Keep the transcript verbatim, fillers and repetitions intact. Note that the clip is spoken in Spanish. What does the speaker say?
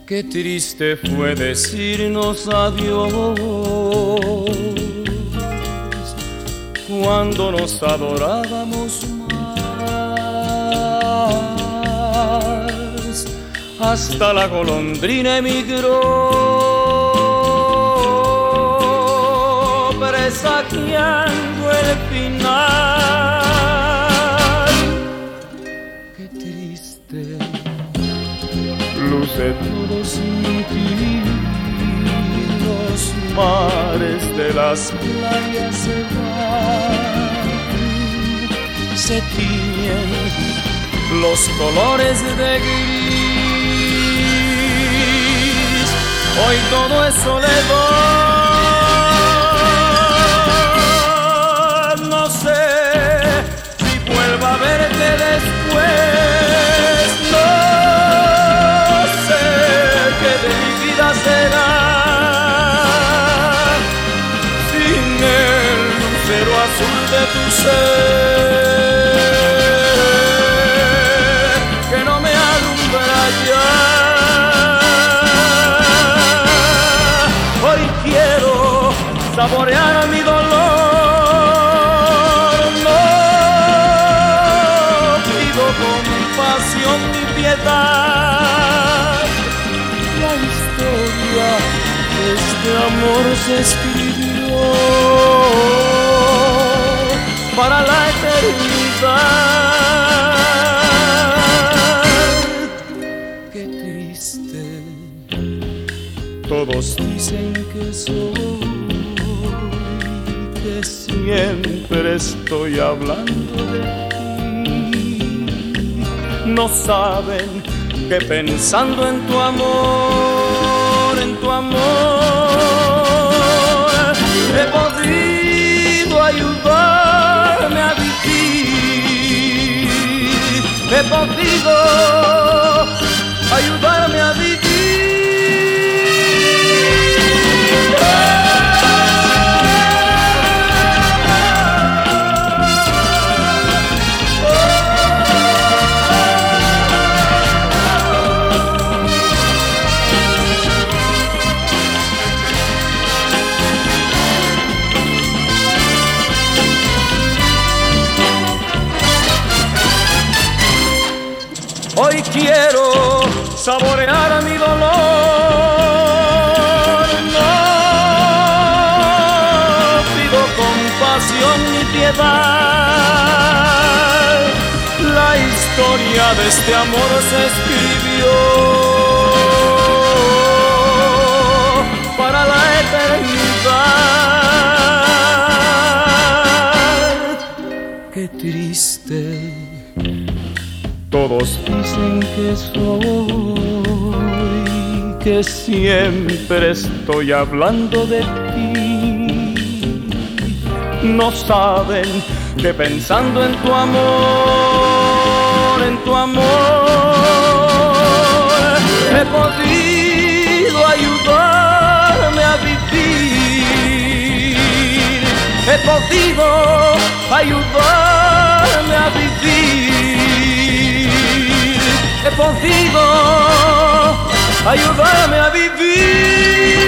Qué triste fue decirnos adiós cuando nos adorábamos más. Hasta la golondrina emigró, presagiando el final. Qué triste luce todo sin ti, los mares de las playas se van, se tiñen los colores de gris, hoy todo es soledad, no sé si vuelva a verte después, no de mi vida será sin el lucero azul de tu ser que no me alumbra ya. Hoy quiero saborear mi dolor, no pido compasión ni piedad. La historia de este amor se escribió para la eternidad. Qué triste, todos dicen que soy, que siempre estoy hablando de ti. No saben que pensando en tu amor, en tu amor, he podido ayudarme a vivir, he podido ayudarme a vivir. Hoy quiero saborear mi dolor, no pido compasión ni piedad. La historia de este amor se escribió para la eternidad. Qué triste, todos dicen que soy, que siempre estoy hablando de ti. No saben que pensando en tu amor, en tu amor, he podido ayudarme a vivir, he podido ayudarme a vivir, he podido ayudarme a vivir.